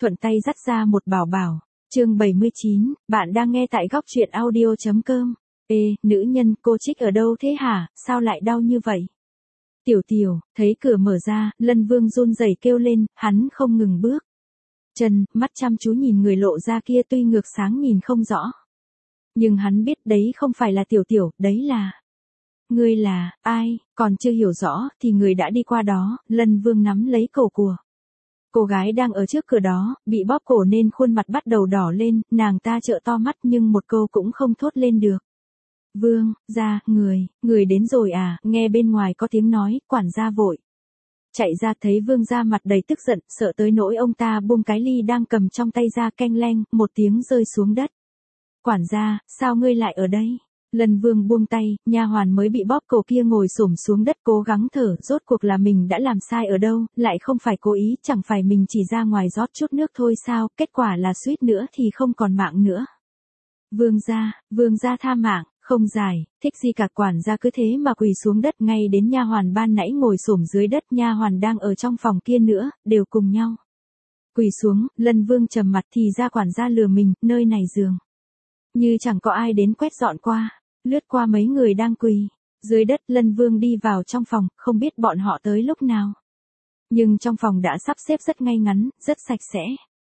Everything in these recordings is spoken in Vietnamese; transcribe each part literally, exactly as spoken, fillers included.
thuận tay dắt ra một bảo bảo. Chương bảy mươi chín, bạn đang nghe tại góc truyện audio chấm com. Ê, nữ nhân, cô Trích ở đâu thế hả, sao lại đau như vậy? Tiểu Tiểu, thấy cửa mở ra, Lân Vương run rẩy kêu lên, hắn không ngừng bước chân, mắt chăm chú nhìn người lộ ra kia, tuy ngược sáng nhìn không rõ. Nhưng hắn biết đấy không phải là Tiểu Tiểu, đấy là... Ngươi là, ai, còn chưa hiểu rõ, thì người đã đi qua đó. Lân Vương nắm lấy cổ của cô gái đang ở trước cửa đó, bị bóp cổ nên khuôn mặt bắt đầu đỏ lên, nàng ta trợn to mắt nhưng một câu cũng không thốt lên được. Vương, gia, người, người đến rồi à, nghe bên ngoài có tiếng nói, quản gia vội chạy ra, thấy Vương gia mặt đầy tức giận, sợ tới nỗi ông ta buông cái ly đang cầm trong tay ra, keng leng, một tiếng rơi xuống đất. Quản gia, sao ngươi lại ở đây? Lân Vương buông tay, nha hoàn mới bị bóp cổ kia ngồi xổm xuống đất cố gắng thở, rốt cuộc là mình đã làm sai ở đâu, lại không phải cố ý, chẳng phải mình chỉ ra ngoài rót chút nước thôi sao, kết quả là suýt nữa thì không còn mạng nữa. Vương gia, vương gia tha mạng, không giải, thích gì cả, quản gia cứ thế mà quỳ xuống đất, ngay đến nha hoàn ban nãy ngồi xổm dưới đất, nha hoàn đang ở trong phòng kia nữa, đều cùng nhau quỳ xuống. Lân Vương trầm mặt, thì ra quản gia lừa mình, nơi này dường như chẳng có ai đến quét dọn qua. Lướt qua mấy người đang quỳ dưới đất, Lân Vương đi vào trong phòng, không biết bọn họ tới lúc nào. Nhưng trong phòng đã sắp xếp rất ngay ngắn, rất sạch sẽ.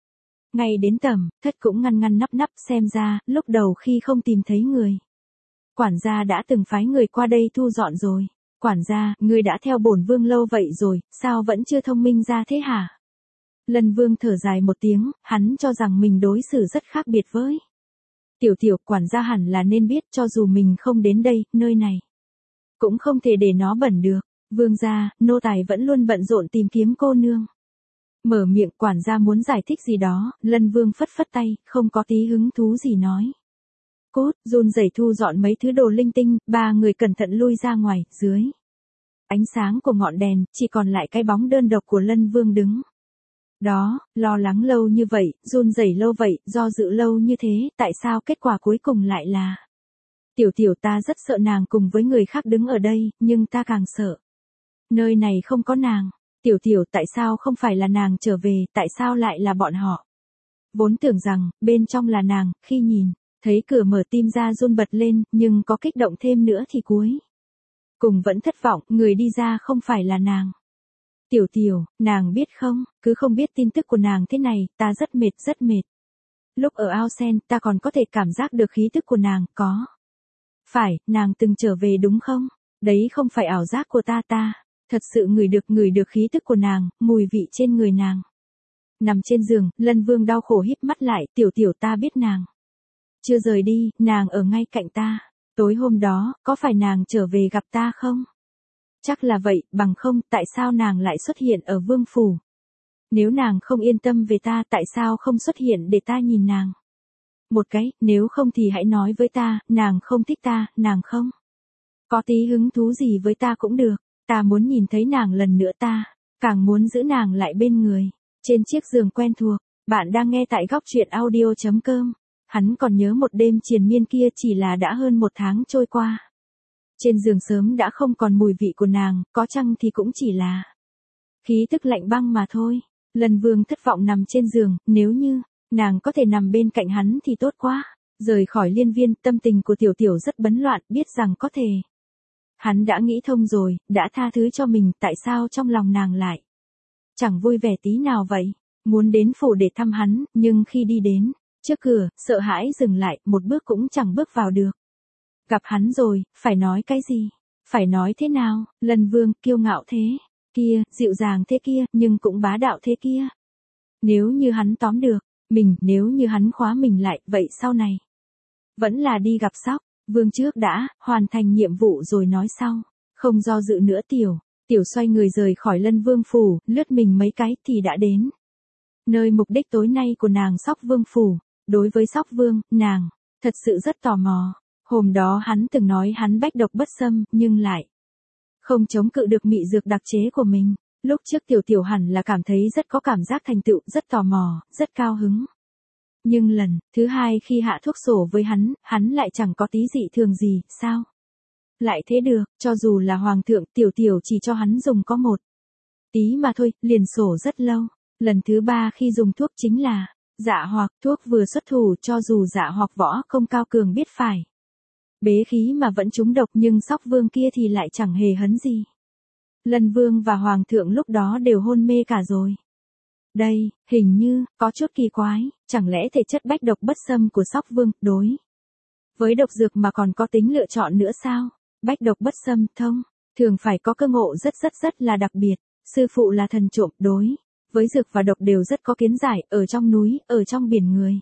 Ngay đến tầm, thất cũng ngăn ngăn nắp nắp, xem ra, lúc đầu khi không tìm thấy người, quản gia đã từng phái người qua đây thu dọn rồi. Quản gia, ngươi đã theo bổn vương lâu vậy rồi, sao vẫn chưa thông minh ra thế hả? Lân Vương thở dài một tiếng, hắn cho rằng mình đối xử rất khác biệt với Tiểu Tiểu, quản gia hẳn là nên biết, cho dù mình không đến đây, nơi này cũng không thể để nó bẩn được. Vương gia, nô tài vẫn luôn bận rộn tìm kiếm cô nương. Mở miệng, quản gia muốn giải thích gì đó, Lân Vương phất phất tay, không có tí hứng thú gì nói. Cốt, run rẩy thu dọn mấy thứ đồ linh tinh, ba người cẩn thận lui ra ngoài, dưới ánh sáng của ngọn đèn, chỉ còn lại cái bóng đơn độc của Lân Vương đứng đó, lo lắng lâu như vậy, run rẩy lâu vậy, do dự lâu như thế, tại sao kết quả cuối cùng lại là Tiểu Tiểu? Ta rất sợ nàng cùng với người khác đứng ở đây, nhưng ta càng sợ nơi này không có nàng. Tiểu Tiểu, tại sao không phải là nàng trở về, tại sao lại là bọn họ? Vốn tưởng rằng, bên trong là nàng, khi nhìn thấy cửa mở tim ra run bật lên, nhưng có kích động thêm nữa thì cuối cùng vẫn thất vọng, người đi ra không phải là nàng. Tiểu Tiểu, nàng biết không, cứ không biết tin tức của nàng thế này, ta rất mệt, rất mệt. Lúc ở ao sen, ta còn có thể cảm giác được khí tức của nàng, có phải, nàng từng trở về đúng không? Đấy không phải ảo giác của ta ta, thật sự ngửi được ngửi được khí tức của nàng, mùi vị trên người nàng. Nằm trên giường, Lân Vương đau khổ híp mắt lại, Tiểu Tiểu, ta biết nàng chưa rời đi, nàng ở ngay cạnh ta. Tối hôm đó, có phải nàng trở về gặp ta không? Chắc là vậy, bằng không, tại sao nàng lại xuất hiện ở vương phủ? Nếu nàng không yên tâm về ta, tại sao không xuất hiện để ta nhìn nàng một cái, nếu không thì hãy nói với ta, nàng không thích ta, nàng không có tí hứng thú gì với ta cũng được, ta muốn nhìn thấy nàng lần nữa, ta càng muốn giữ nàng lại bên người. Trên chiếc giường quen thuộc, bạn đang nghe tại góc truyện audio chấm com. Hắn còn nhớ một đêm triền miên kia, chỉ là đã hơn một tháng trôi qua. Trên giường sớm đã không còn mùi vị của nàng, có chăng thì cũng chỉ là khí tức lạnh băng mà thôi. Lân Vương thất vọng nằm trên giường, nếu như nàng có thể nằm bên cạnh hắn thì tốt quá. Rời khỏi liên viên, tâm tình của Tiểu Tiểu rất bấn loạn, biết rằng có thể hắn đã nghĩ thông rồi, đã tha thứ cho mình, tại sao trong lòng nàng lại chẳng vui vẻ tí nào vậy? Muốn đến phủ để thăm hắn, nhưng khi đi đến trước cửa, sợ hãi dừng lại, một bước cũng chẳng bước vào được. Gặp hắn rồi, phải nói cái gì? Phải nói thế nào? Lân Vương, kiêu ngạo thế kia, dịu dàng thế kia, nhưng cũng bá đạo thế kia. Nếu như hắn tóm được mình, nếu như hắn khóa mình lại, vậy sau này vẫn là đi gặp Sóc Vương trước đã, hoàn thành nhiệm vụ rồi nói sau. Không do dự nữa, Tiểu Tiểu xoay người rời khỏi Lân Vương phủ, lướt mình mấy cái thì đã đến nơi mục đích tối nay của nàng, Sóc Vương phủ. Đối với Sóc Vương, nàng thật sự rất tò mò. Hôm đó hắn từng nói hắn bách độc bất xâm, nhưng lại không chống cự được mị dược đặc chế của mình. Lúc trước Tiểu Tiểu hẳn là cảm thấy rất có cảm giác thành tựu, rất tò mò, rất cao hứng. Nhưng lần thứ hai khi hạ thuốc sổ với hắn, hắn lại chẳng có tí dị thường gì, sao lại thế được? Cho dù là hoàng thượng, Tiểu Tiểu chỉ cho hắn dùng có một tí mà thôi, liền sổ rất lâu. Lần thứ ba khi dùng thuốc chính là, Dạ Hoặc, thuốc vừa xuất thủ cho dù Dạ Hoặc võ không cao cường biết phải. Bế khí mà vẫn trúng độc nhưng Sóc Vương kia thì lại chẳng hề hấn gì. Lân Vương và Hoàng thượng lúc đó đều hôn mê cả rồi. Đây, hình như, có chút kỳ quái, chẳng lẽ thể chất bách độc bất xâm của Sóc Vương, đối với độc dược mà còn có tính lựa chọn nữa sao? Bách độc bất xâm, thông, thường phải có cơ ngộ rất rất rất là đặc biệt, sư phụ là thần trộm, đối với dược và độc đều rất có kiến giải, ở trong núi, ở trong biển người.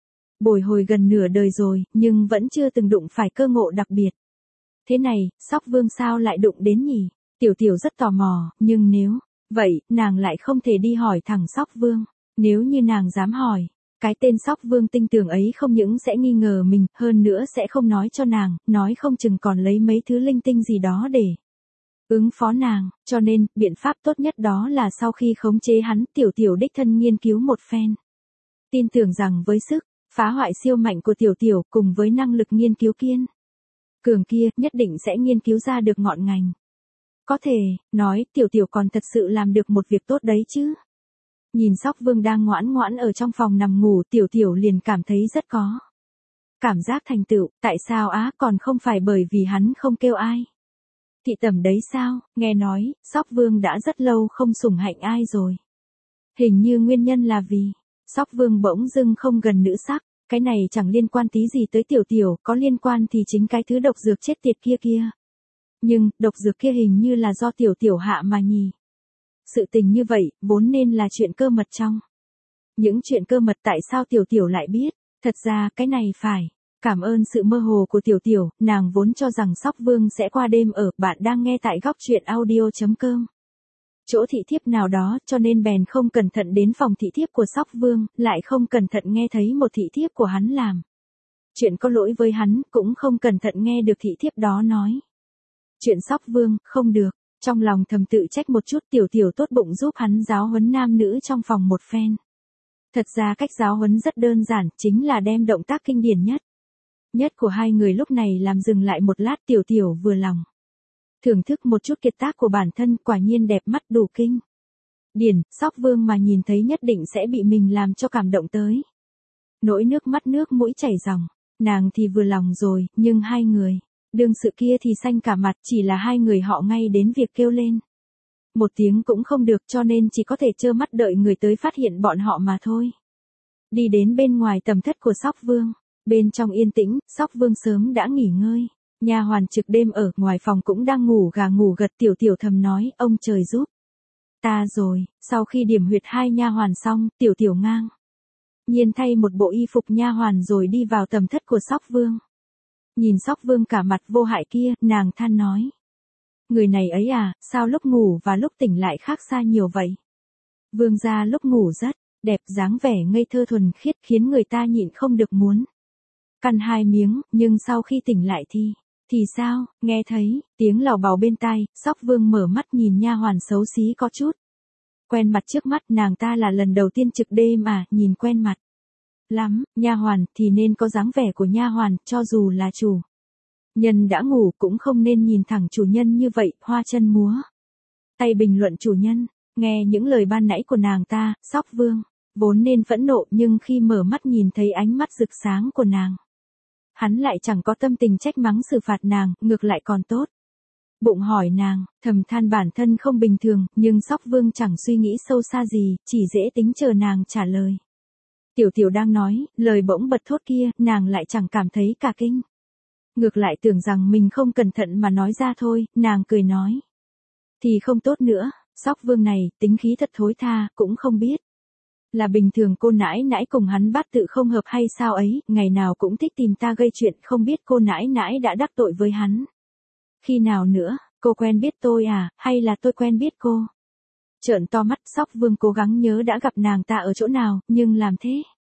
Bồi hồi gần nửa đời rồi, nhưng vẫn chưa từng đụng phải cơ ngộ đặc biệt. Thế này, Sóc Vương sao lại đụng đến nhỉ? Tiểu Tiểu rất tò mò, nhưng nếu vậy, nàng lại không thể đi hỏi thẳng Sóc Vương. Nếu như nàng dám hỏi, cái tên Sóc Vương tinh tường ấy không những sẽ nghi ngờ mình, hơn nữa sẽ không nói cho nàng, nói không chừng còn lấy mấy thứ linh tinh gì đó để ứng phó nàng, cho nên, biện pháp tốt nhất đó là sau khi khống chế hắn, Tiểu Tiểu đích thân nghiên cứu một phen. Tin tưởng rằng với sức phá hoại siêu mạnh của Tiểu Tiểu cùng với năng lực nghiên cứu kiên cường kia, nhất định sẽ nghiên cứu ra được ngọn ngành. Có thể, nói, Tiểu Tiểu còn thật sự làm được một việc tốt đấy chứ. Nhìn Sóc Vương đang ngoãn ngoãn ở trong phòng nằm ngủ, Tiểu Tiểu liền cảm thấy rất có cảm giác thành tựu, tại sao á còn không phải bởi vì hắn không kêu ai. Thị tẩm đấy sao, nghe nói, Sóc Vương đã rất lâu không sủng hạnh ai rồi. Hình như nguyên nhân là vì, Sóc Vương bỗng dưng không gần nữ sắc, cái này chẳng liên quan tí gì tới Tiểu Tiểu, có liên quan thì chính cái thứ độc dược chết tiệt kia kia. Nhưng, độc dược kia hình như là do Tiểu Tiểu hạ mà nhỉ. Sự tình như vậy, vốn nên là chuyện cơ mật trong. Những chuyện cơ mật tại sao Tiểu Tiểu lại biết, thật ra cái này phải. Cảm ơn sự mơ hồ của Tiểu Tiểu, nàng vốn cho rằng Sóc Vương sẽ qua đêm ở, bạn đang nghe tại góc truyện audio.com. Chỗ thị thiếp nào đó, cho nên bèn không cẩn thận đến phòng thị thiếp của Sóc Vương, lại không cẩn thận nghe thấy một thị thiếp của hắn làm chuyện có lỗi với hắn, cũng không cẩn thận nghe được thị thiếp đó nói chuyện Sóc Vương, không được. Trong lòng thầm tự trách một chút, Tiểu Tiểu tốt bụng giúp hắn giáo huấn nam nữ trong phòng một phen. Thật ra cách giáo huấn rất đơn giản, chính là đem động tác kinh điển nhất. Nhất của hai người lúc này làm dừng lại một lát, Tiểu Tiểu vừa lòng. Thưởng thức một chút kiệt tác của bản thân, quả nhiên đẹp mắt đủ kinh điển, Sóc Vương mà nhìn thấy nhất định sẽ bị mình làm cho cảm động tới. Nỗi nước mắt nước mũi chảy ròng, nàng thì vừa lòng rồi, nhưng hai người đương sự kia thì xanh cả mặt, chỉ là hai người họ ngay đến việc kêu lên. Một tiếng cũng không được, cho nên chỉ có thể trơ mắt đợi người tới phát hiện bọn họ mà thôi. Đi đến bên ngoài tầm thất của Sóc Vương, bên trong yên tĩnh, Sóc Vương sớm đã nghỉ ngơi. Nha hoàn trực đêm ở ngoài phòng cũng đang ngủ gà ngủ gật, Tiểu Tiểu thầm nói, ông trời giúp ta rồi. Sau khi điểm huyệt hai nha hoàn xong, Tiểu Tiểu ngang nhiên thay một bộ y phục nha hoàn rồi đi vào tầm thất của Sóc Vương. Nhìn Sóc Vương cả mặt vô hại kia, nàng than nói. Người này ấy à, sao lúc ngủ và lúc tỉnh lại khác xa nhiều vậy? Vương gia lúc ngủ rất đẹp, dáng vẻ ngây thơ thuần khiết khiến người ta nhịn không được muốn căn hai miếng, nhưng sau khi tỉnh lại thì, thì sao, nghe thấy tiếng lào bào bên tai, Sóc Vương mở mắt nhìn nha hoàn xấu xí có chút quen mặt trước mắt, nàng ta là lần đầu tiên trực đêm à, nhìn quen mặt lắm, nha hoàn thì nên có dáng vẻ của nha hoàn, cho dù là chủ nhân đã ngủ cũng không nên nhìn thẳng chủ nhân như vậy, hoa chân múa tay bình luận chủ nhân. Nghe những lời ban nãy của nàng ta, Sóc Vương vốn nên phẫn nộ, nhưng khi mở mắt nhìn thấy ánh mắt rực sáng của nàng, hắn lại chẳng có tâm tình trách mắng xử phạt nàng, ngược lại còn tốt bụng hỏi nàng, thầm than bản thân không bình thường, nhưng Sóc Vương chẳng suy nghĩ sâu xa gì, chỉ dễ tính chờ nàng trả lời. Tiểu Tiểu đang nói, lời bỗng bật thốt kia, nàng lại chẳng cảm thấy cả kinh. Ngược lại tưởng rằng mình không cẩn thận mà nói ra thôi, nàng cười nói. Thì không tốt nữa, Sóc Vương này, tính khí thật thối tha, cũng không biết. Là bình thường cô nãi nãi cùng hắn bát tự không hợp hay sao ấy, ngày nào cũng thích tìm ta gây chuyện, không biết cô nãi nãi đã đắc tội với hắn. Khi nào nữa, cô quen biết tôi à, hay là tôi quen biết cô? Trợn to mắt, Sóc Vương cố gắng nhớ đã gặp nàng ta ở chỗ nào, nhưng làm thế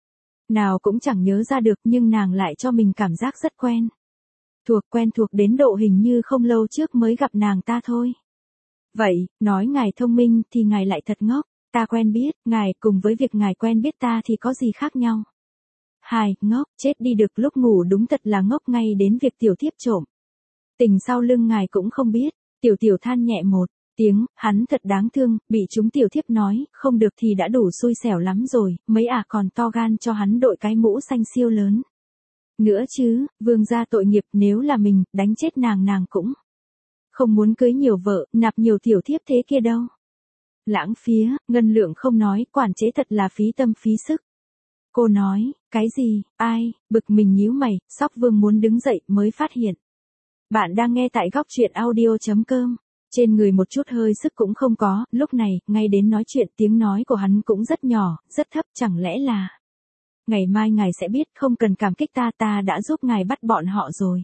nào cũng chẳng nhớ ra được, nhưng nàng lại cho mình cảm giác rất quen. Thuộc quen thuộc đến độ hình như không lâu trước mới gặp nàng ta thôi. Vậy, nói ngài thông minh thì ngài lại thật ngốc, ta quen biết, ngài cùng với việc ngài quen biết ta thì có gì khác nhau? Hai, ngốc, chết đi được, lúc ngủ đúng thật là ngốc ngay đến việc tiểu thiếp trộm tình sau lưng ngài cũng không biết. Tiểu Tiểu than nhẹ một tiếng, hắn thật đáng thương, bị chúng tiểu thiếp nói, không được thì đã đủ xui xẻo lắm rồi, mấy ả còn to gan cho hắn đội cái mũ xanh siêu lớn. Nữa chứ, vương gia tội nghiệp, nếu là mình, đánh chết nàng nàng cũng không muốn cưới nhiều vợ, nạp nhiều tiểu thiếp thế kia đâu. Lãng phía, ngân lượng không nói, quản chế thật là phí tâm phí sức. Cô nói, cái gì, ai, bực mình nhíu mày, Sóc Vương muốn đứng dậy mới phát hiện. Bạn đang nghe tại góc truyện audio.com. Trên người một chút hơi sức cũng không có, lúc này, ngay đến nói chuyện tiếng nói của hắn cũng rất nhỏ, rất thấp, chẳng lẽ là... Ngày mai ngài sẽ biết, không cần cảm kích ta, ta đã giúp ngài bắt bọn họ rồi.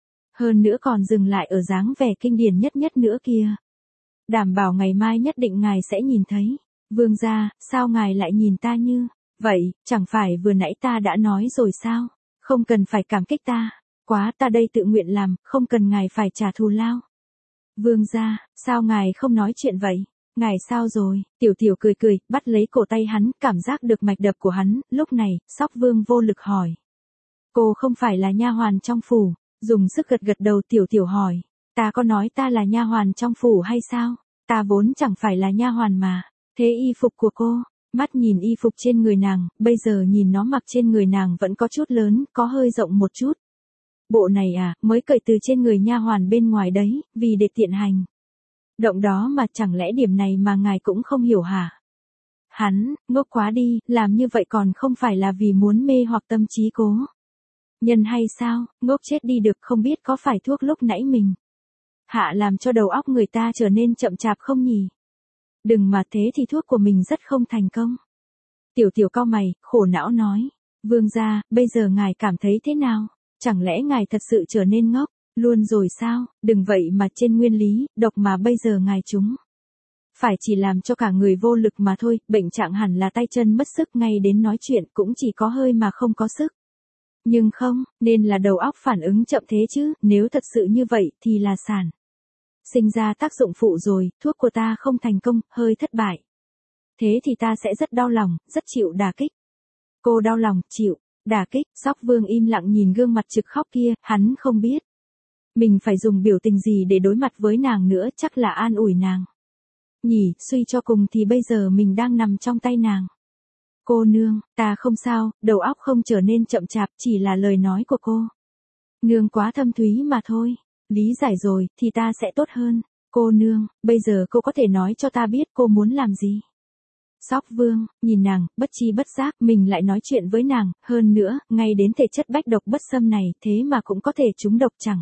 Hơn nữa còn dừng lại ở dáng vẻ kinh điển nhất nhất nữa kia. Đảm bảo ngày mai nhất định ngài sẽ nhìn thấy. Vương gia, sao ngài lại nhìn ta như... Vậy, chẳng phải vừa nãy ta đã nói rồi sao? Không cần phải cảm kích ta. Quá, ta đây tự nguyện làm, không cần ngài phải trả thù lao. Vương gia, sao ngài không nói chuyện vậy? Ngài sao rồi? Tiểu tiểu cười cười, bắt lấy cổ tay hắn, cảm giác được mạch đập của hắn, lúc này, Sóc Vương vô lực hỏi. Cô không phải là nha hoàn trong phủ, dùng sức gật gật đầu tiểu tiểu hỏi. Ta có nói ta là nha hoàn trong phủ hay sao? Ta vốn chẳng phải là nha hoàn mà. Thế y phục của cô? Mắt nhìn y phục trên người nàng, bây giờ nhìn nó mặc trên người nàng vẫn có chút lớn, có hơi rộng một chút. Bộ này à, mới cởi từ trên người nha hoàn bên ngoài đấy, vì để tiện hành. Động đó mà chẳng lẽ điểm này mà ngài cũng không hiểu hả? Hắn, ngốc quá đi, làm như vậy còn không phải là vì muốn mê hoặc tâm trí cố. Nhân hay sao, ngốc chết đi được, không biết có phải thuốc lúc nãy mình hạ làm cho đầu óc người ta trở nên chậm chạp không nhỉ? Đừng mà thế thì thuốc của mình rất không thành công. Tiểu tiểu cau mày, khổ não nói. Vương gia, bây giờ ngài cảm thấy thế nào? Chẳng lẽ ngài thật sự trở nên ngốc luôn rồi sao? Đừng vậy mà trên nguyên lý, độc mà bây giờ ngài chúng phải chỉ làm cho cả người vô lực mà thôi, bệnh trạng hẳn là tay chân mất sức, ngay đến nói chuyện cũng chỉ có hơi mà không có sức. Nhưng không, nên là đầu óc phản ứng chậm thế chứ, nếu thật sự như vậy thì là sản sinh ra tác dụng phụ rồi, thuốc của ta không thành công, hơi thất bại. Thế thì ta sẽ rất đau lòng, rất chịu đả kích. Cô đau lòng, chịu đả kích? Sóc Vương im lặng nhìn gương mặt trực khóc kia, hắn không biết mình phải dùng biểu tình gì để đối mặt với nàng nữa, chắc là an ủi nàng. Nhỉ, suy cho cùng thì bây giờ mình đang nằm trong tay nàng. Cô nương, ta không sao, đầu óc không trở nên chậm chạp, chỉ là lời nói của cô nương quá thâm thúy mà thôi. Lý giải rồi, thì ta sẽ tốt hơn. Cô nương, bây giờ cô có thể nói cho ta biết cô muốn làm gì? Sóc Vương, nhìn nàng, bất chi bất giác, mình lại nói chuyện với nàng, hơn nữa, ngay đến thể chất bách độc bất xâm này, thế mà cũng có thể trúng độc chẳng.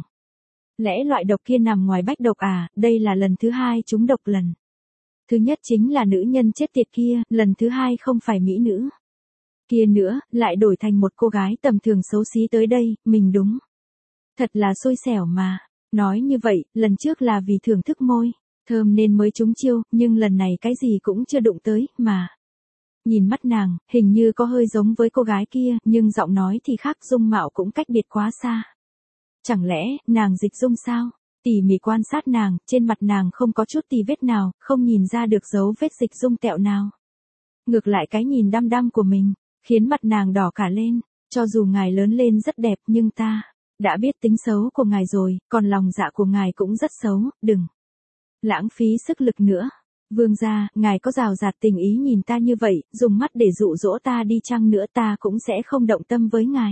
Lẽ loại độc kia nằm ngoài bách độc à, đây là lần thứ hai trúng độc lần. Thứ nhất chính là nữ nhân chết tiệt kia, lần thứ hai không phải mỹ nữ kia nữa, lại đổi thành một cô gái tầm thường xấu xí tới đây, mình đúng. Thật là xui xẻo mà. Nói như vậy, lần trước là vì thưởng thức môi thơm nên mới trúng chiêu, nhưng lần này cái gì cũng chưa đụng tới, mà. Nhìn mắt nàng, hình như có hơi giống với cô gái kia, nhưng giọng nói thì khác, dung mạo cũng cách biệt quá xa. Chẳng lẽ, nàng dịch dung sao? Tỉ mỉ quan sát nàng, trên mặt nàng không có chút tì vết nào, không nhìn ra được dấu vết dịch dung tẹo nào. Ngược lại cái nhìn đăm đăm của mình, khiến mặt nàng đỏ cả lên, cho dù ngài lớn lên rất đẹp nhưng ta đã biết tính xấu của ngài rồi, còn lòng dạ của ngài cũng rất xấu, đừng lãng phí sức lực nữa. Vương gia, ngài có rào rạt tình ý nhìn ta như vậy, dùng mắt để dụ dỗ ta đi chăng nữa ta cũng sẽ không động tâm với ngài.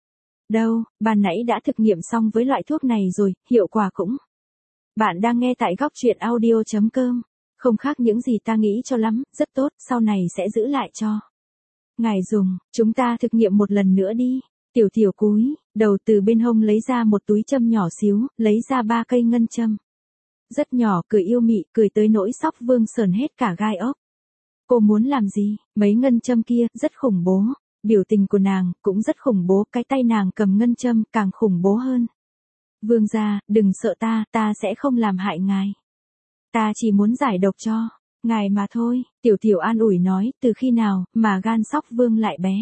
Đâu, ban nãy đã thực nghiệm xong với loại thuốc này rồi, hiệu quả cũng. Bạn đang nghe tại góc truyện audio.com. Không khác những gì ta nghĩ cho lắm, rất tốt, sau này sẽ giữ lại cho ngài dùng, chúng ta thực nghiệm một lần nữa đi. Tiểu tiểu cúi đầu từ bên hông lấy ra một túi châm nhỏ xíu, lấy ra ba cây ngân châm. Rất nhỏ, cười yêu mị, cười tới nỗi Sóc Vương sờn hết cả gai ốc. Cô muốn làm gì? Mấy ngân châm kia, rất khủng bố. Biểu tình của nàng, cũng rất khủng bố, cái tay nàng cầm ngân châm, càng khủng bố hơn. Vương gia, đừng sợ ta, ta sẽ không làm hại ngài. Ta chỉ muốn giải độc cho ngài mà thôi. Tiểu tiểu an ủi nói, từ khi nào, mà gan Sóc Vương lại bé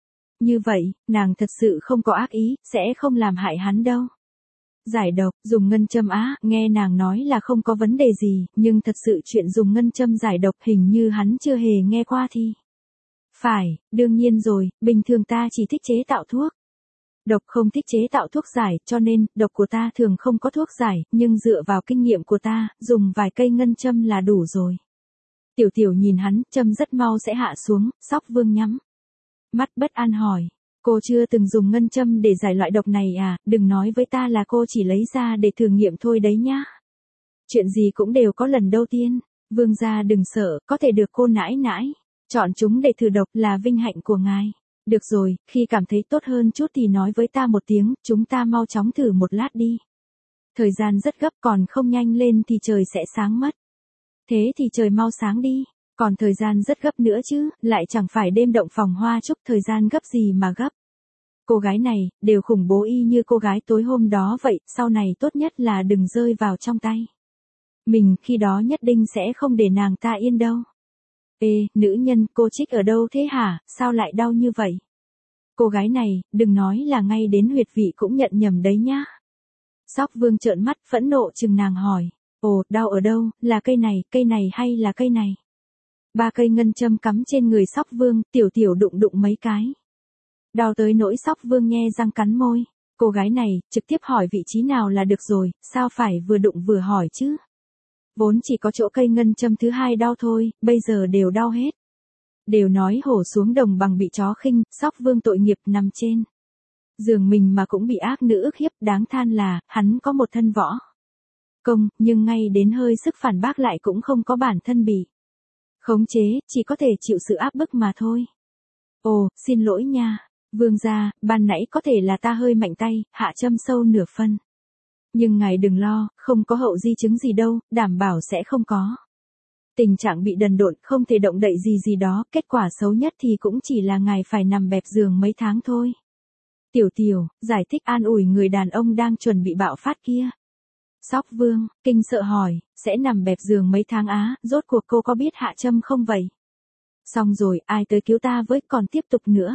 như vậy, nàng thật sự không có ác ý, sẽ không làm hại hắn đâu. Giải độc, dùng ngân châm á, nghe nàng nói là không có vấn đề gì, nhưng thật sự chuyện dùng ngân châm giải độc hình như hắn chưa hề nghe qua thì. Phải, đương nhiên rồi, bình thường ta chỉ thích chế tạo thuốc. Độc không thích chế tạo thuốc giải, cho nên, độc của ta thường không có thuốc giải, nhưng dựa vào kinh nghiệm của ta, dùng vài cây ngân châm là đủ rồi. Tiểu tiểu nhìn hắn, châm rất mau sẽ hạ xuống, Sóc Vương nhắm mắt bất an hỏi. Cô chưa từng dùng ngân châm để giải loại độc này à, đừng nói với ta là cô chỉ lấy ra để thử nghiệm thôi đấy nhá. Chuyện gì cũng đều có lần đầu tiên, Vương gia đừng sợ, có thể được cô nãi nãi chọn chúng để thử độc là vinh hạnh của ngài. Được rồi, khi cảm thấy tốt hơn chút thì nói với ta một tiếng, chúng ta mau chóng thử một lát đi. Thời gian rất gấp, còn không nhanh lên thì trời sẽ sáng mất. Thế thì trời mau sáng đi, còn thời gian rất gấp nữa chứ, lại chẳng phải đêm động phòng hoa chúc, thời gian gấp gì mà gấp. Cô gái này, đều khủng bố y như cô gái tối hôm đó vậy, sau này tốt nhất là đừng rơi vào trong tay mình, khi đó nhất định sẽ không để nàng ta yên đâu. Ê, nữ nhân, cô Trích ở đâu thế hả, sao lại đau như vậy? Cô gái này, đừng nói là ngay đến huyệt vị cũng nhận nhầm đấy nhá. Sóc Vương trợn mắt, phẫn nộ chừng nàng hỏi. Ồ, đau ở đâu, là cây này, cây này hay là cây này? Ba cây ngân châm cắm trên người Sóc Vương, tiểu tiểu đụng đụng mấy cái. Đau tới nỗi Sóc Vương nhe răng cắn môi. Cô gái này, trực tiếp hỏi vị trí nào là được rồi, sao phải vừa đụng vừa hỏi chứ? Vốn chỉ có chỗ cây ngân châm thứ hai đau thôi, bây giờ đều đau hết. Đều nói hổ xuống đồng bằng bị chó khinh, Sóc Vương tội nghiệp nằm trên giường mình mà cũng bị ác nữ ức hiếp, đáng than là, hắn có một thân võ công, nhưng ngay đến hơi sức phản bác lại cũng không có bản thân bị khống chế, chỉ có thể chịu sự áp bức mà thôi. Ồ, xin lỗi nha, Vương gia, ban nãy có thể là ta hơi mạnh tay, hạ châm sâu nửa phân. Nhưng ngài đừng lo, không có hậu di chứng gì đâu, đảm bảo sẽ không có tình trạng bị đần độn, không thể động đậy gì gì đó, kết quả xấu nhất thì cũng chỉ là ngài phải nằm bẹp giường mấy tháng thôi. Tiểu tiểu, giải thích an ủi người đàn ông đang chuẩn bị bạo phát kia. Sóc Vương, kinh sợ hỏi, sẽ nằm bẹp giường mấy tháng á, rốt cuộc cô có biết hạ châm không vậy? Xong rồi, ai tới cứu ta với, còn tiếp tục nữa.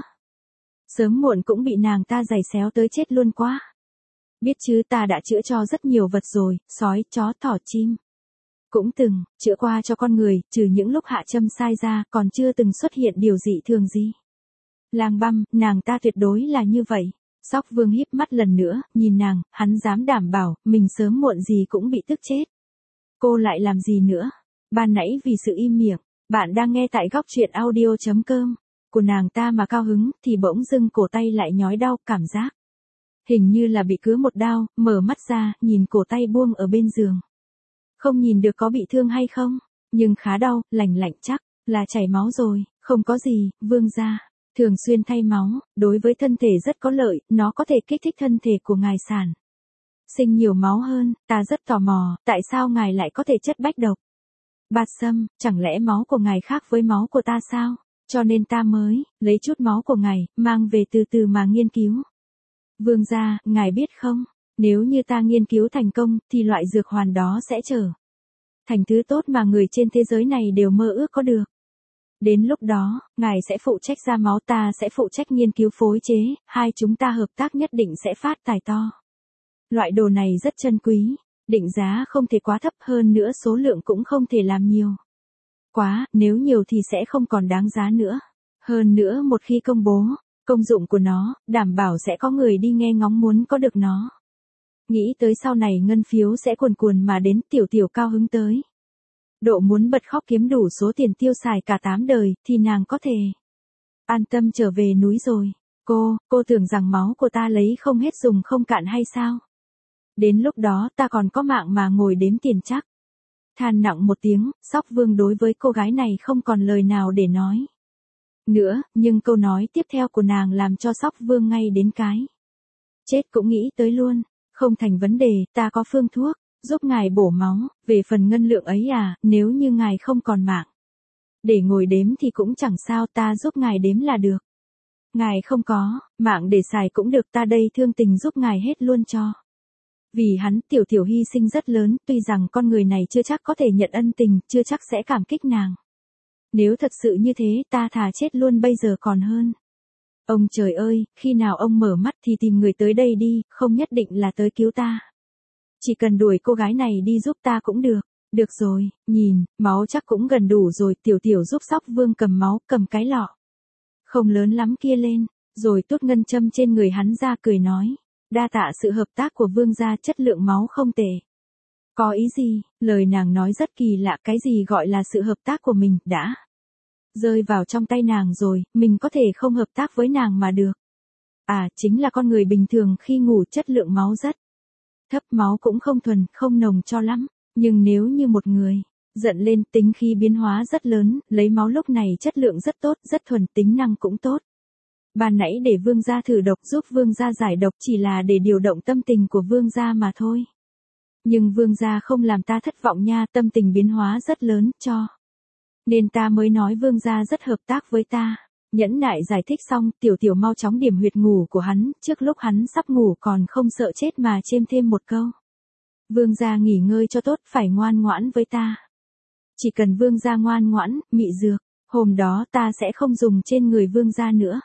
Sớm muộn cũng bị nàng ta giày xéo tới chết luôn quá. Biết chứ, ta đã chữa cho rất nhiều vật rồi, sói, chó, thỏ, chim. Cũng từng, chữa qua cho con người, trừ những lúc hạ châm sai ra, còn chưa từng xuất hiện điều dị thường gì. Lang băm, nàng ta tuyệt đối là như vậy. Sóc Vương híp mắt lần nữa, nhìn nàng, hắn dám đảm bảo, mình sớm muộn gì cũng bị tức chết. Cô lại làm gì nữa? Ban nãy vì sự im miệng, bạn đang nghe tại góc truyện audio chấm com, của nàng ta mà cao hứng, thì bỗng dưng cổ tay lại nhói đau, cảm giác hình như là bị cứa một đao, mở mắt ra, nhìn cổ tay buông ở bên giường. Không nhìn được có bị thương hay không, nhưng khá đau, lành lạnh chắc, là chảy máu rồi, không có gì, Vương gia. Thường xuyên thay máu, đối với thân thể rất có lợi, nó có thể kích thích thân thể của ngài sản sinh nhiều máu hơn, ta rất tò mò, tại sao ngài lại có thể chất bách độc? Bạt Sâm, chẳng lẽ máu của ngài khác với máu của ta sao? Cho nên ta mới lấy chút máu của ngài, mang về từ từ mà nghiên cứu. Vương gia, ngài biết không, nếu như ta nghiên cứu thành công, thì loại dược hoàn đó sẽ trở thành thứ tốt mà người trên thế giới này đều mơ ước có được. Đến lúc đó, ngài sẽ phụ trách ra máu, ta sẽ phụ trách nghiên cứu phối chế, hai chúng ta hợp tác nhất định sẽ phát tài to. Loại đồ này rất chân quý, định giá không thể quá thấp, hơn nữa số lượng cũng không thể làm nhiều quá, nếu nhiều thì sẽ không còn đáng giá nữa. Hơn nữa một khi công bố công dụng của nó, đảm bảo sẽ có người đi nghe ngóng muốn có được nó. Nghĩ tới sau này ngân phiếu sẽ cuồn cuồn mà đến, tiểu tiểu cao hứng tới độ muốn bật khóc, kiếm đủ số tiền tiêu xài cả tám đời, thì nàng có thể an tâm trở về núi rồi. Cô, cô tưởng rằng máu của ta lấy không hết dùng không cạn hay sao? Đến lúc đó ta còn có mạng mà ngồi đếm tiền chắc. Than nặng một tiếng, Sóc Vương đối với cô gái này không còn lời nào để nói nữa, nhưng câu nói tiếp theo của nàng làm cho Sóc Vương ngay đến cái chết cũng nghĩ tới luôn. Không thành vấn đề, ta có phương thuốc giúp ngài bổ máu, về phần ngân lượng ấy à, nếu như ngài không còn mạng để ngồi đếm thì cũng chẳng sao, ta giúp ngài đếm là được. Ngài không có mạng để xài cũng được, ta đây thương tình giúp ngài hết luôn cho. Vì hắn, tiểu tiểu hy sinh rất lớn, tuy rằng con người này chưa chắc có thể nhận ân tình, chưa chắc sẽ cảm kích nàng. Nếu thật sự như thế, ta thà chết luôn bây giờ còn hơn. Ông trời ơi, khi nào ông mở mắt thì tìm người tới đây đi, không nhất định là tới cứu ta. Chỉ cần đuổi cô gái này đi giúp ta cũng được. Được rồi, nhìn, máu chắc cũng gần đủ rồi, tiểu tiểu giúp Sóc Vương cầm máu, cầm cái lọ không lớn lắm kia lên. Rồi tốt ngân châm trên người hắn ra cười nói. Đa tạ sự hợp tác của vương gia, chất lượng máu không tệ. Có ý gì? Lời nàng nói rất kỳ lạ, cái gì gọi là sự hợp tác của mình, đã rơi vào trong tay nàng rồi, mình có thể không hợp tác với nàng mà được. À, chính là con người bình thường khi ngủ chất lượng máu rất thấp, máu cũng không thuần, không nồng cho lắm. Nhưng nếu như một người giận lên, tính khí biến hóa rất lớn, lấy máu lúc này chất lượng rất tốt, rất thuần, tính năng cũng tốt. Ban nãy để vương gia thử độc, giúp vương gia giải độc chỉ là để điều động tâm tình của vương gia mà thôi. Nhưng vương gia không làm ta thất vọng nha, tâm tình biến hóa rất lớn, cho nên ta mới nói vương gia rất hợp tác với ta. Nhẫn nại giải thích xong, tiểu tiểu mau chóng điểm huyệt ngủ của hắn, trước lúc hắn sắp ngủ còn không sợ chết mà chêm thêm một câu. Vương gia nghỉ ngơi cho tốt, phải ngoan ngoãn với ta. Chỉ cần vương gia ngoan ngoãn, mị dược, hôm đó ta sẽ không dùng trên người vương gia nữa.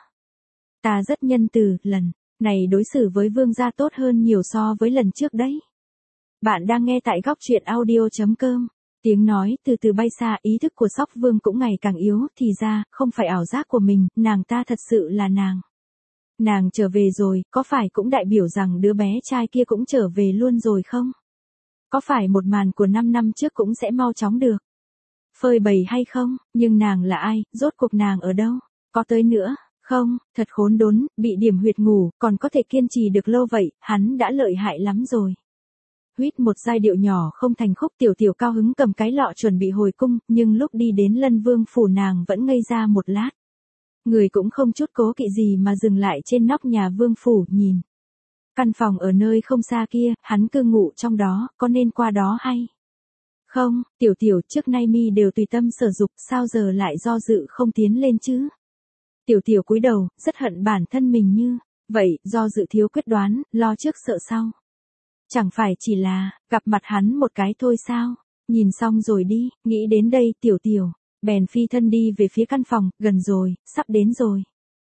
Ta rất nhân từ, lần này đối xử với vương gia tốt hơn nhiều so với lần trước đấy. Bạn đang nghe tại góc truyện audio chấm com. Tiếng nói từ từ bay xa, ý thức của Sóc Vương cũng ngày càng yếu, thì ra, không phải ảo giác của mình, nàng ta thật sự là nàng. Nàng trở về rồi, có phải cũng đại biểu rằng đứa bé trai kia cũng trở về luôn rồi không? Có phải một màn của năm năm trước cũng sẽ mau chóng được phơi bày hay không? Nhưng nàng là ai, rốt cuộc nàng ở đâu? Có tới nữa, không, thật khốn đốn, bị điểm huyệt ngủ, còn có thể kiên trì được lâu vậy, hắn đã lợi hại lắm rồi. Huýt một giai điệu nhỏ không thành khúc, tiểu tiểu cao hứng cầm cái lọ chuẩn bị hồi cung, nhưng lúc đi đến Lân Vương phủ nàng vẫn ngây ra một lát. Người cũng không chút cố kỵ gì mà dừng lại trên nóc nhà vương phủ, nhìn căn phòng ở nơi không xa kia, hắn cư ngụ trong đó, có nên qua đó hay không? Tiểu tiểu, trước nay mi đều tùy tâm sở dục, sao giờ lại do dự không tiến lên chứ? Tiểu tiểu cúi đầu, rất hận bản thân mình như vậy, do dự thiếu quyết đoán, lo trước sợ sau. Chẳng phải chỉ là gặp mặt hắn một cái thôi sao? Nhìn xong rồi đi, nghĩ đến đây tiểu tiểu bèn phi thân đi về phía căn phòng, gần rồi, sắp đến rồi.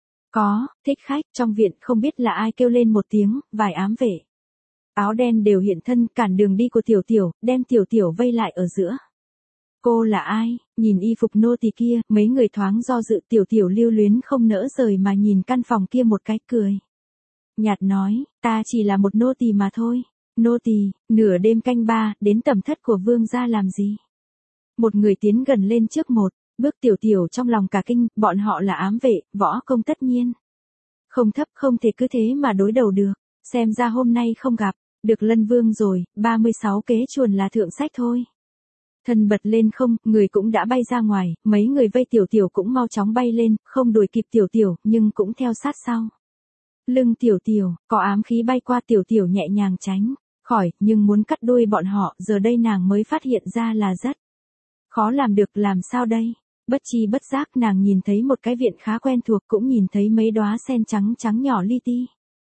Có, thích khách, trong viện không biết là ai kêu lên một tiếng, vài ám vệ áo đen đều hiện thân, cản đường đi của tiểu tiểu, đem tiểu tiểu vây lại ở giữa. Cô là ai? Nhìn y phục nô tỳ kia, mấy người thoáng do dự, tiểu tiểu lưu luyến không nỡ rời mà nhìn căn phòng kia một cái, cười nhạt nói, ta chỉ là một nô tỳ mà thôi. Nô tỳ, nửa đêm canh ba, đến tẩm thất của vương gia làm gì? Một người tiến gần lên trước một bước, tiểu tiểu trong lòng cả kinh, bọn họ là ám vệ, võ công tất nhiên không thấp, không thể cứ thế mà đối đầu được. Xem ra hôm nay không gặp được Lân Vương rồi, ba mươi sáu kế chuồn là thượng sách thôi. Thân bật lên không, người cũng đã bay ra ngoài, mấy người vây tiểu tiểu cũng mau chóng bay lên, không đuổi kịp tiểu tiểu, nhưng cũng theo sát sau. Lưng tiểu tiểu, có ám khí bay qua, tiểu tiểu nhẹ nhàng tránh khỏi, nhưng muốn cắt đuôi bọn họ, giờ đây nàng mới phát hiện ra là rất khó làm được, làm sao đây? Bất chi bất giác nàng nhìn thấy một cái viện khá quen thuộc, cũng nhìn thấy mấy đóa sen trắng trắng nhỏ li ti.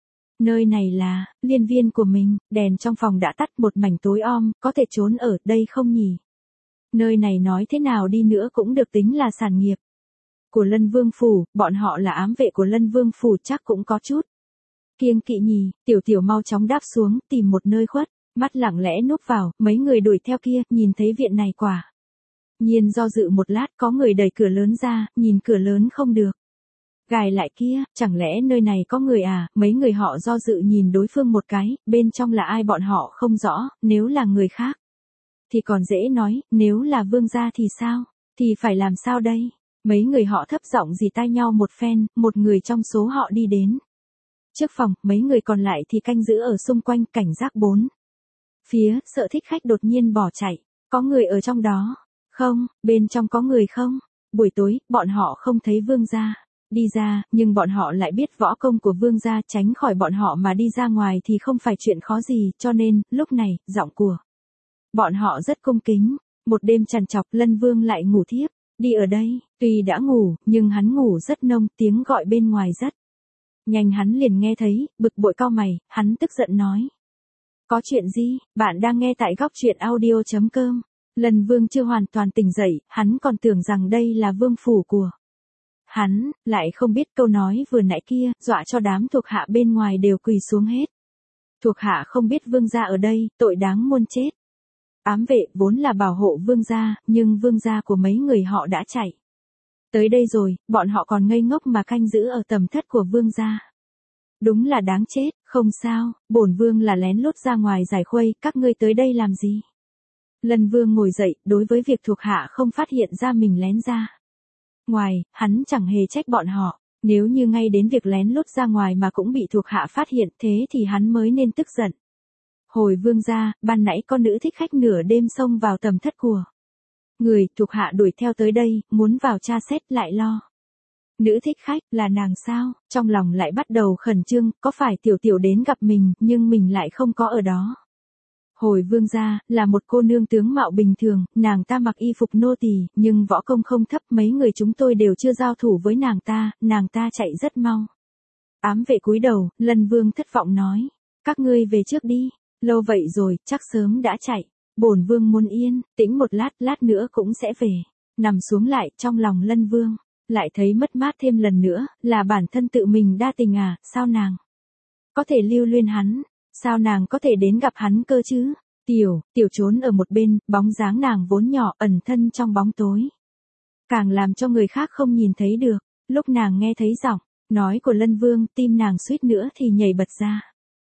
Nơi này là liên viên của mình, đèn trong phòng đã tắt, một mảnh tối om, có thể trốn ở đây không nhỉ? Nơi này nói thế nào đi nữa cũng được tính là sản nghiệp của Lân Vương phủ, bọn họ là ám vệ của Lân Vương phủ, chắc cũng có chút kiêng kỵ nhỉ. Tiểu tiểu mau chóng đáp xuống, tìm một nơi khuất, mắt lặng lẽ núp vào, mấy người đuổi theo kia, nhìn thấy viện này quả nhiên do dự một lát, có người đẩy cửa lớn ra, nhìn cửa lớn không được gài lại kia, chẳng lẽ nơi này có người à? Mấy người họ do dự nhìn đối phương một cái, bên trong là ai bọn họ không rõ, nếu là người khác thì còn dễ nói, nếu là vương gia thì sao? Thì phải làm sao đây? Mấy người họ thấp giọng rì tai nhau một phen, một người trong số họ đi đến trước phòng, mấy người còn lại thì canh giữ ở xung quanh, cảnh giác bốn phía, sợ thích khách đột nhiên bỏ chạy. Có người ở trong đó không? Bên trong có người không? Buổi tối, bọn họ không thấy vương gia đi ra, nhưng bọn họ lại biết võ công của vương gia, tránh khỏi bọn họ mà đi ra ngoài thì không phải chuyện khó gì, cho nên, lúc này, giọng của bọn họ rất cung kính. Một đêm trằn trọc, Lân Vương lại ngủ thiếp đi ở đây, tuy đã ngủ, nhưng hắn ngủ rất nông, tiếng gọi bên ngoài rất nhanh hắn liền nghe thấy, bực bội cau mày, hắn tức giận nói. Có chuyện gì? Bạn đang nghe tại góc truyện audio chấm com. Lân Vương chưa hoàn toàn tỉnh dậy, hắn còn tưởng rằng đây là vương phủ của hắn, lại không biết câu nói vừa nãy kia, dọa cho đám thuộc hạ bên ngoài đều quỳ xuống hết. Thuộc hạ không biết vương gia ở đây, tội đáng muôn chết. Ám vệ vốn là bảo hộ vương gia, nhưng vương gia của mấy người họ đã chạy Tới đây rồi, bọn họ còn ngây ngốc mà canh giữ ở tầm thất của vương gia. Đúng là đáng chết, không sao, bổn vương là lén lút ra ngoài giải khuây, các ngươi tới đây làm gì? Lân vương ngồi dậy, đối với việc thuộc hạ không phát hiện ra mình lén ra ngoài, hắn chẳng hề trách bọn họ, nếu như ngay đến việc lén lút ra ngoài mà cũng bị thuộc hạ phát hiện thế thì hắn mới nên tức giận. Hồi vương gia, ban nãy con nữ thích khách nửa đêm xông vào tầm thất của người, thuộc hạ đuổi theo tới đây, muốn vào tra xét lại lo. Nữ thích khách, là nàng sao? Trong lòng lại bắt đầu khẩn trương, có phải tiểu tiểu đến gặp mình, nhưng mình lại không có ở đó. Hồi vương gia, là một cô nương tướng mạo bình thường, nàng ta mặc y phục nô tỳ, nhưng võ công không thấp, mấy người chúng tôi đều chưa giao thủ với nàng ta, nàng ta chạy rất mau. Ám vệ cúi đầu, Lân vương thất vọng nói, các ngươi về trước đi, lâu vậy rồi, chắc sớm đã chạy. Bổn vương muốn yên, tĩnh một lát, lát nữa cũng sẽ về. Nằm xuống lại, trong lòng Lân vương lại thấy mất mát thêm lần nữa, là bản thân tự mình đa tình à, sao nàng có thể lưu luyên hắn, sao nàng có thể đến gặp hắn cơ chứ? Tiểu, tiểu trốn ở một bên, bóng dáng nàng vốn nhỏ ẩn thân trong bóng tối. Càng làm cho người khác không nhìn thấy được, lúc nàng nghe thấy giọng nói của Lân vương, tim nàng suýt nữa thì nhảy bật ra.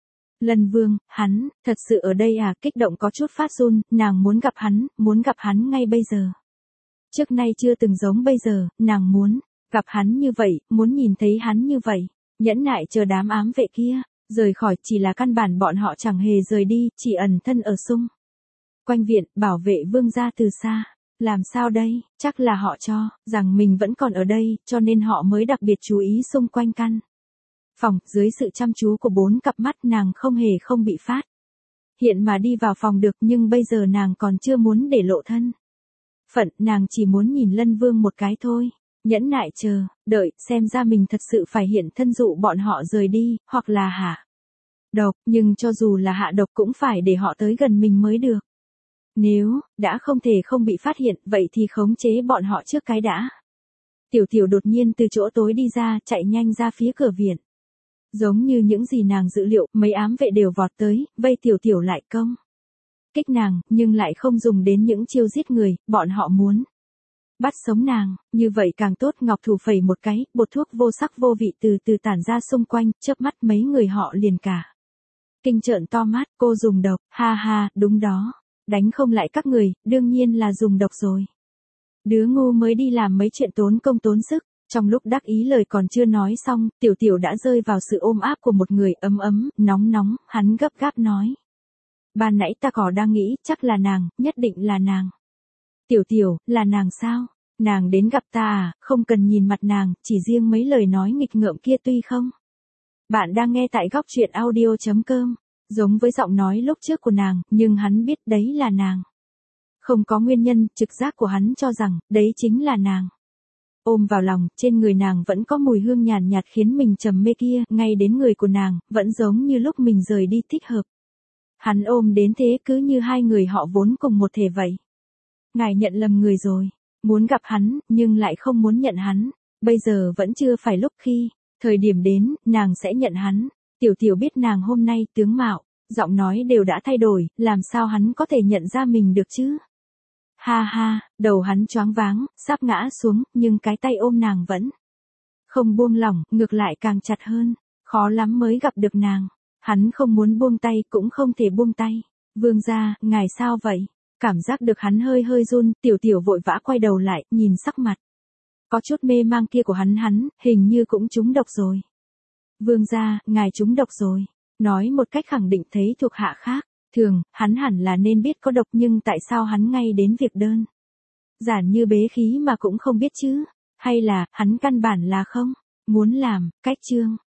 Lân vương, hắn, thật sự ở đây à, kích động có chút phát run, nàng muốn gặp hắn, muốn gặp hắn ngay bây giờ. Trước nay chưa từng giống bây giờ, nàng muốn gặp hắn như vậy, muốn nhìn thấy hắn như vậy, nhẫn nại chờ đám ám vệ kia rời khỏi, chỉ là căn bản bọn họ chẳng hề rời đi, chỉ ẩn thân ở xung quanh viện, bảo vệ vương gia từ xa. Làm sao đây, chắc là họ cho rằng mình vẫn còn ở đây, cho nên họ mới đặc biệt chú ý xung quanh căn phòng, dưới sự chăm chú của bốn cặp mắt nàng không hề không bị phát hiện mà đi vào phòng được, nhưng bây giờ nàng còn chưa muốn để lộ thân phận, nàng chỉ muốn nhìn Lân vương một cái thôi, nhẫn nại chờ, đợi, xem ra mình thật sự phải hiện thân dụ bọn họ rời đi, hoặc là hạ độc, nhưng cho dù là hạ độc cũng phải để họ tới gần mình mới được. Nếu đã không thể không bị phát hiện, vậy thì khống chế bọn họ trước cái đã. Tiểu tiểu đột nhiên từ chỗ tối đi ra, chạy nhanh ra phía cửa viện. Giống như những gì nàng dự liệu, mấy ám vệ đều vọt tới, vây tiểu tiểu lại công kích nàng, nhưng lại không dùng đến những chiêu giết người, bọn họ muốn bắt sống nàng, như vậy càng tốt. Ngọc thủ phẩy một cái, bột thuốc vô sắc vô vị từ từ tản ra xung quanh, chớp mắt mấy người họ liền cả kinh trợn to mắt, cô dùng độc, ha ha, đúng đó, đánh không lại các người, đương nhiên là dùng độc rồi. Đứa ngu mới đi làm mấy chuyện tốn công tốn sức. Trong lúc đắc ý lời còn chưa nói xong, tiểu tiểu đã rơi vào sự ôm áp của một người ấm ấm, nóng nóng, hắn gấp gáp nói. Ban nãy ta có đang nghĩ, chắc là nàng, nhất định là nàng. Tiểu tiểu, là nàng sao? Nàng đến gặp ta à, không cần nhìn mặt nàng, chỉ riêng mấy lời nói nghịch ngợm kia tuy không. Bạn đang nghe tại góc truyện audio chấm com, giống với giọng nói lúc trước của nàng, nhưng hắn biết đấy là nàng. Không có nguyên nhân, trực giác của hắn cho rằng, đấy chính là nàng. Ôm vào lòng, trên người nàng vẫn có mùi hương nhàn nhạt khiến mình trầm mê kia, ngay đến người của nàng, vẫn giống như lúc mình rời đi thích hợp. Hắn ôm đến thế cứ như hai người họ vốn cùng một thể vậy. Ngài nhận lầm người rồi, muốn gặp hắn, nhưng lại không muốn nhận hắn, bây giờ vẫn chưa phải lúc khi, thời điểm đến, nàng sẽ nhận hắn. Tiểu tiểu biết nàng hôm nay tướng mạo, giọng nói đều đã thay đổi, làm sao hắn có thể nhận ra mình được chứ? Ha ha, đầu hắn choáng váng, sắp ngã xuống, nhưng cái tay ôm nàng vẫn không buông lỏng, ngược lại càng chặt hơn, khó lắm mới gặp được nàng. Hắn không muốn buông tay, cũng không thể buông tay. Vương gia, ngài sao vậy? Cảm giác được hắn hơi hơi run, tiểu tiểu vội vã quay đầu lại, nhìn sắc mặt có chút mê mang kia của hắn, hắn hình như cũng trúng độc rồi. Vương gia, ngài trúng độc rồi. Nói một cách khẳng định, thấy thuộc hạ khác thường, hắn hẳn là nên biết có độc, nhưng tại sao hắn ngay đến việc đơn giản như bế khí mà cũng không biết chứ? Hay là, hắn căn bản là không muốn làm, cách chương